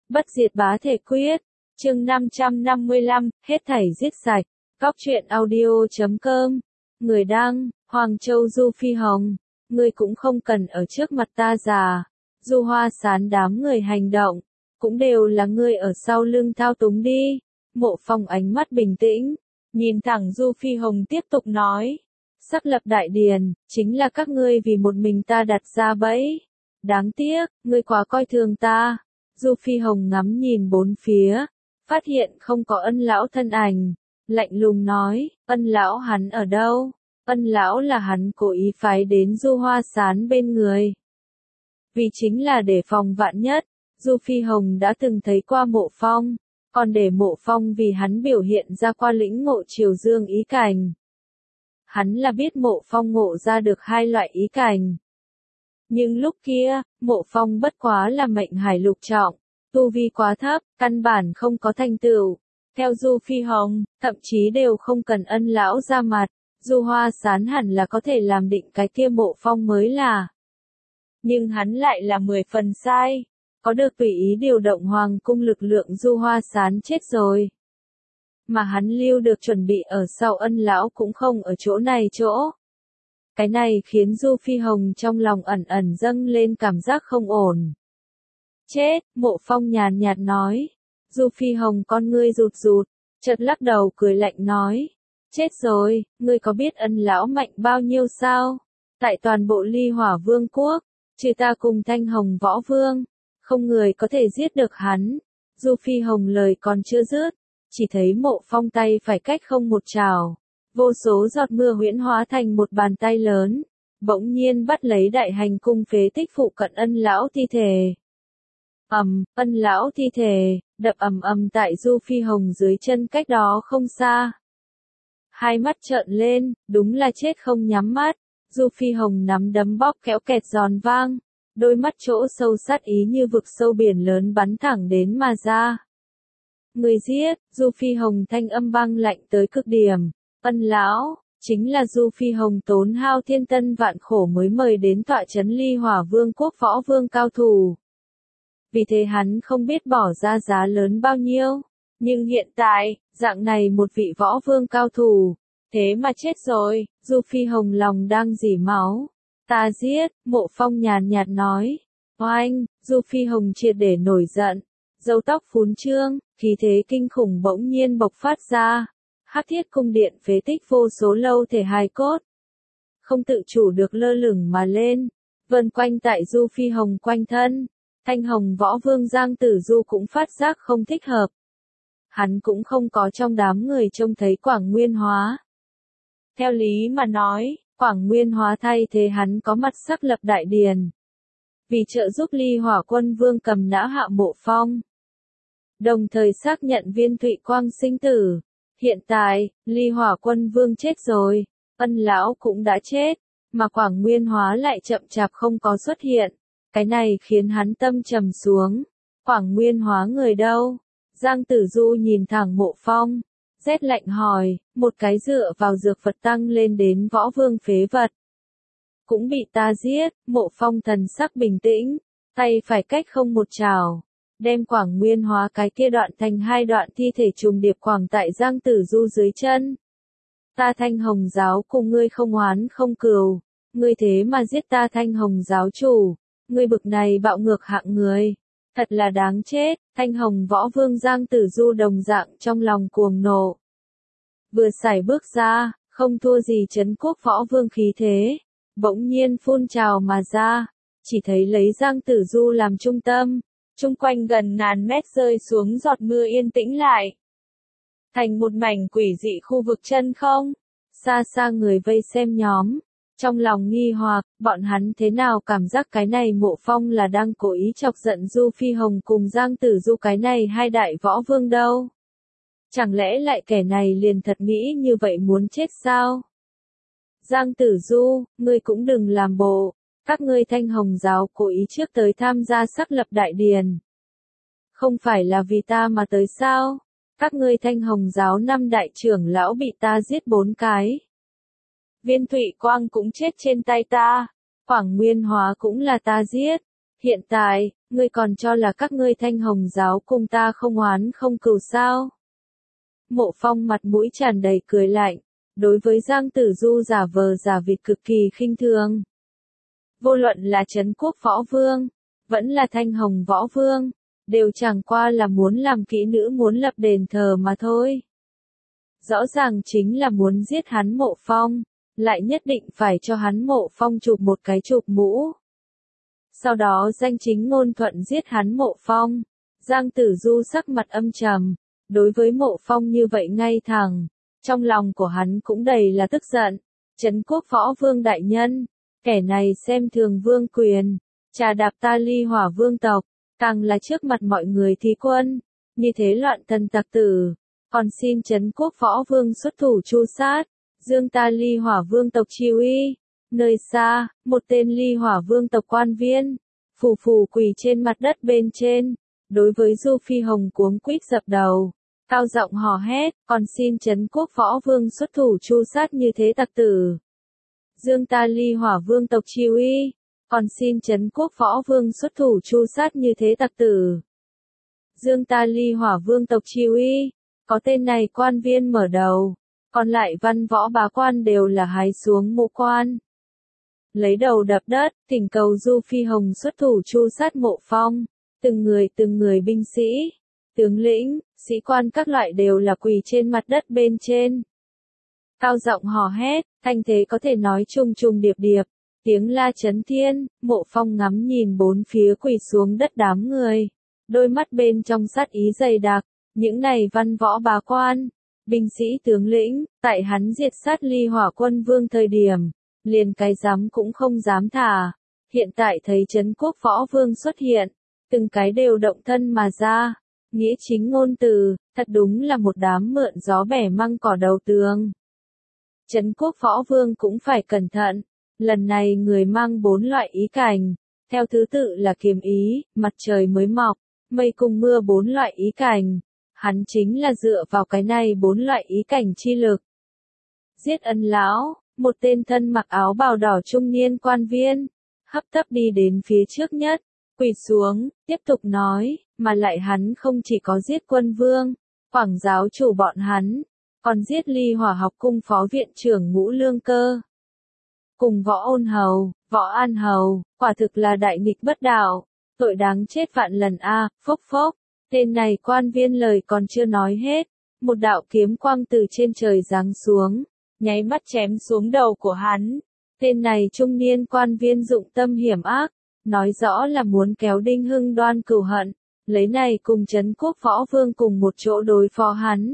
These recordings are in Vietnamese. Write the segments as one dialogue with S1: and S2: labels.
S1: Bất diệt bá thể quyết, chương 555, hết thảy giết sạch. Góc truyện audio.com. Người đăng, Hoàng Châu Du Phi Hồng. Ngươi cũng không cần ở trước mặt ta già. Du Hoa Sán đám người hành động, cũng đều là ngươi ở sau lưng thao túng đi. Mộ Phong ánh mắt bình tĩnh, nhìn thẳng Du Phi Hồng tiếp tục nói. Sắc lập đại điền, chính là các ngươi vì một mình ta đặt ra bẫy. Đáng tiếc, ngươi quá coi thường ta. Du Phi Hồng ngắm nhìn bốn phía, phát hiện không có Ân lão thân ảnh, lạnh lùng nói, Ân lão hắn ở đâu? Ân lão là hắn cố ý phái đến Du Hoa Sán bên người. Vì chính là để phòng vạn nhất, Du Phi Hồng đã từng thấy qua Mộ Phong, còn để Mộ Phong vì hắn biểu hiện ra qua lĩnh ngộ Triều Dương ý cảnh. Hắn là biết Mộ Phong ngộ ra được hai loại ý cảnh. Nhưng lúc kia, Mộ Phong bất quá là mệnh hải lục trọng, tu vi quá thấp, căn bản không có thành tựu. Theo Du Phi Hồng, thậm chí đều không cần Ân lão ra mặt, Du Hoa Sán hẳn là có thể làm định cái kia Mộ Phong mới là. Nhưng hắn lại là 10 phần sai, có được tùy ý điều động hoàng cung lực lượng Du Hoa Sán chết rồi. Mà hắn lưu được chuẩn bị ở sau Ân lão cũng không ở chỗ này chỗ. Cái này khiến Du Phi Hồng trong lòng ẩn ẩn dâng lên cảm giác không ổn. Chết, Mộ Phong nhàn nhạt nói. Du Phi Hồng con ngươi rụt rụt, chợt lắc đầu cười lạnh nói. Chết rồi, ngươi có biết Ân lão mạnh bao nhiêu sao? Tại toàn bộ Ly Hỏa Vương quốc, trừ ta cùng Thanh Hồng Võ Vương, không người có thể giết được hắn. Du Phi Hồng lời còn chưa dứt, chỉ thấy Mộ Phong tay phải cách không một trảo. Vô số giọt mưa huyễn hóa thành một bàn tay lớn, bỗng nhiên bắt lấy đại hành cung phế tích phụ cận Ân lão thi thể. Ân lão thi thể, đập ầm ầm tại Du Phi Hồng dưới chân cách đó không xa. Hai mắt trợn lên, đúng là chết không nhắm mắt, Du Phi Hồng nắm đấm bóp kéo kẹt giòn vang, đôi mắt chỗ sâu sát ý như vực sâu biển lớn bắn thẳng đến mà ra. Người giết, Du Phi Hồng thanh âm băng lạnh tới cực điểm. Ân lão, chính là Du Phi Hồng tốn hao thiên tân vạn khổ mới mời đến tọa trấn Ly Hỏa Vương quốc võ vương cao thủ. Vì thế hắn không biết bỏ ra giá lớn bao nhiêu, nhưng hiện tại, dạng này một vị võ vương cao thủ, thế mà chết rồi, Du Phi Hồng lòng đang rỉ máu. Ta giết, Mộ Phong nhàn nhạt nói. Oanh, Du Phi Hồng triệt để nổi giận, râu tóc phún trương, khí thế kinh khủng bỗng nhiên bộc phát ra. Hắc Thiết cung điện phế tích vô số lâu thể hài cốt, không tự chủ được lơ lửng mà lên, vần quanh tại Du Phi Hồng quanh thân. Thanh Hồng Võ Vương Giang Tử Du cũng phát giác không thích hợp. Hắn cũng không có trong đám người trông thấy Quảng Nguyên Hóa. Theo lý mà nói, Quảng Nguyên Hóa thay thế hắn có mặt sắc lập đại điền. Vì trợ giúp Ly Hỏa Quân Vương cầm nã hạ Mộ Phong. Đồng thời xác nhận Viên Thụy Quang sinh tử. Hiện tại, Ly Hỏa Quân Vương chết rồi, Ân lão cũng đã chết, mà Quảng Nguyên Hóa lại chậm chạp không có xuất hiện. Cái này khiến hắn tâm trầm xuống. Quảng Nguyên Hóa người đâu? Giang Tử Du nhìn thẳng Mộ Phong, rét lạnh hỏi, một cái dựa vào dược vật tăng lên đến võ vương phế vật. Cũng bị ta giết, Mộ Phong thần sắc bình tĩnh, tay phải cách không một trảo, đem Quảng Nguyên Hóa cái kia đoạn thành hai đoạn thi thể trùng điệp quảng tại Giang Tử Du dưới chân. Ta Thanh Hồng giáo cùng ngươi không oán không cừu, ngươi thế mà giết ta Thanh Hồng giáo chủ. Ngươi bực này bạo ngược hạng người, thật là đáng chết. Thanh Hồng Võ Vương Giang Tử Du đồng dạng trong lòng cuồng nộ. Vừa sải bước ra, không thua gì Trấn Quốc Võ Vương khí thế, bỗng nhiên phun trào mà ra, chỉ thấy lấy Giang Tử Du làm trung tâm, chung quanh gần ngàn mét rơi xuống giọt mưa yên tĩnh lại. Thành một mảnh quỷ dị khu vực chân không, xa xa người vây xem nhóm. Trong lòng nghi hoặc, bọn hắn thế nào cảm giác cái này Mộ Phong là đang cố ý chọc giận Du Phi Hồng cùng Giang Tử Du cái này hai đại võ vương đâu? Chẳng lẽ lại kẻ này liền thật nghĩ như vậy muốn chết sao? Giang Tử Du, ngươi cũng đừng làm bộ, các ngươi Thanh Hồng giáo cố ý trước tới tham gia sắc lập đại điền. Không phải là vì ta mà tới sao? Các ngươi Thanh Hồng giáo 5 đại trưởng lão bị ta giết 4 cái. Viên Thụy Quang cũng chết trên tay ta, Quảng Nguyên Hóa cũng là ta giết, Hiện tại, ngươi còn cho là các ngươi Thanh Hồng giáo cùng ta không oán không cừu sao? Mộ Phong mặt mũi tràn đầy cười lạnh, đối với Giang Tử Du giả vờ giả vịt cực kỳ khinh thường. Vô luận là Trấn Quốc Võ Vương, vẫn là Thanh Hồng Võ Vương, đều chẳng qua là muốn làm kỹ nữ muốn lập đền thờ mà thôi. Rõ ràng chính là muốn giết hắn Mộ Phong, lại nhất định phải cho hắn Mộ Phong chụp một cái chụp mũ. Sau đó danh chính ngôn thuận giết hắn Mộ Phong. Giang Tử Du sắc mặt âm trầm, đối với Mộ Phong như vậy ngay thẳng, trong lòng của hắn cũng đầy là tức giận. Trấn Quốc Võ Vương đại nhân, kẻ này xem thường vương quyền, trà đạp ta Ly Hỏa Vương tộc, càng là trước mặt mọi người thí quân, như thế loạn thần tặc tử, còn xin Trấn Quốc Võ Vương xuất thủ tru sát, dương ta Ly Hỏa Vương tộc chi uy. Nơi xa, một tên Ly Hỏa Vương tộc quan viên, phù phù quỳ trên mặt đất bên trên, đối với Du Phi Hồng cuống quýt dập đầu, cao giọng hò hét, còn xin Trấn Quốc Võ Vương xuất thủ tru sát như thế tặc tử. Dương ta Ly Hỏa Vương tộc chi uy, còn xin Trấn Quốc Võ Vương xuất thủ tru sát như thế tặc tử. Dương ta Ly Hỏa Vương tộc chi uy, có tên này quan viên mở đầu, còn lại văn võ bá quan đều là hái xuống mộ quan. Lấy đầu đập đất, thỉnh cầu Du Phi Hồng xuất thủ tru sát Mộ Phong, từng người binh sĩ, tướng lĩnh, sĩ quan các loại đều là quỳ trên mặt đất bên trên. Cao giọng hò hét, thanh thế có thể nói trùng trùng điệp điệp, tiếng la chấn thiên. Mộ Phong ngắm nhìn bốn phía quỳ xuống đất đám người, đôi mắt bên trong sát ý dày đặc, những này văn võ bá quan, binh sĩ tướng lĩnh, tại hắn diệt sát Ly Hỏa Quân Vương thời điểm, liền cái dám cũng không dám thả. Hiện tại thấy Trấn Quốc Võ Vương xuất hiện, từng cái đều động thân mà ra, nghĩa chính ngôn từ, thật đúng là một đám mượn gió bẻ măng cỏ đầu tường. Trấn Quốc Võ Vương cũng phải cẩn thận, lần này người mang 4 loại ý cảnh, theo thứ tự là kiếm ý, mặt trời mới mọc, mây cùng mưa 4 loại ý cảnh, hắn chính là dựa vào cái này 4 loại ý cảnh chi lực. Giết Ân lão, một tên thân mặc áo bào đỏ trung niên quan viên, hấp tấp đi đến phía trước nhất, quỳ xuống, tiếp tục nói, mà lại hắn không chỉ có giết quân vương, Quảng giáo chủ bọn hắn, còn giết Ly Hỏa học cung phó viện trưởng Ngũ Lương Cơ. Cùng Võ Ôn Hầu, Võ An Hầu, quả thực là đại nghịch bất đạo, tội đáng chết vạn lần a. Phốc phốc, tên này quan viên lời còn chưa nói hết, một đạo kiếm quang từ trên trời giáng xuống, nháy mắt chém xuống đầu của hắn. Tên này trung niên quan viên dụng tâm hiểm ác, nói rõ là muốn kéo Đinh Hưng Đoan cừu hận, lấy này cùng Trấn Quốc Võ Vương cùng một chỗ đối phó hắn.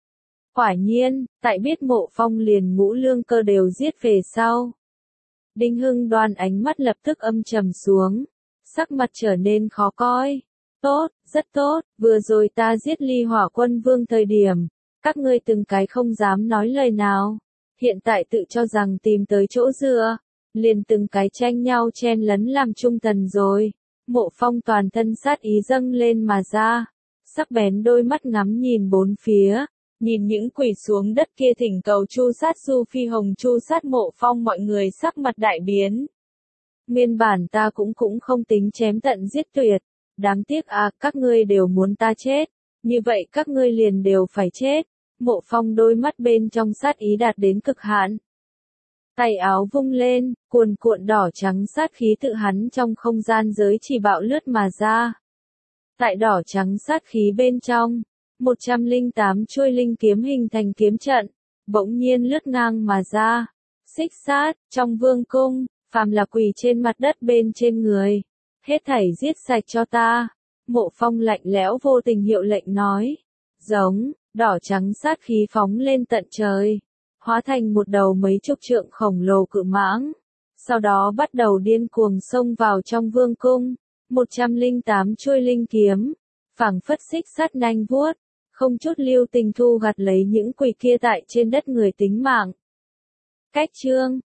S1: Quả nhiên, tại biết Mộ Phong liền Ngũ Lương Cơ đều giết về sau, Đinh Hưng Đoan ánh mắt lập tức âm trầm xuống, sắc mặt trở nên khó coi. Tốt, rất tốt, vừa rồi ta giết Ly Hỏa Quân Vương thời điểm, các ngươi từng cái không dám nói lời nào, hiện tại tự cho rằng tìm tới chỗ dựa, liền từng cái tranh nhau chen lấn làm trung thần rồi. Mộ Phong toàn thân sát ý dâng lên mà ra, sắc bén đôi mắt ngắm nhìn bốn phía, nhìn những quỳ xuống đất kia thỉnh cầu tru sát Du Phi Hồng tru sát Mộ Phong, mọi người sắc mặt đại biến. Nguyên bản ta cũng không tính chém tận giết tuyệt, đáng tiếc à, các ngươi đều muốn ta chết, như vậy các ngươi liền đều phải chết. Mộ Phong đôi mắt bên trong sát ý đạt đến cực hạn. Tay áo vung lên, cuồn cuộn đỏ trắng sát khí tự hắn trong không gian giới chỉ bạo lướt mà ra. Tại đỏ trắng sát khí bên trong, 108 chuôi linh kiếm hình thành kiếm trận, bỗng nhiên lướt ngang mà ra. Xích sát, trong vương cung, phàm là quỳ trên mặt đất bên trên người, hết thảy giết sạch cho ta. Mộ Phong lạnh lẽo vô tình hiệu lệnh nói. Giống, đỏ trắng sát khí phóng lên tận trời, hóa thành một đầu mấy chục trượng khổng lồ cự mãng, sau đó bắt đầu điên cuồng xông vào trong vương cung. 108 chuôi linh kiếm, phảng phất xích sắt nanh vuốt, không chút lưu tình thu gặt lấy những quỷ kia tại trên đất người tính mạng. Cách chương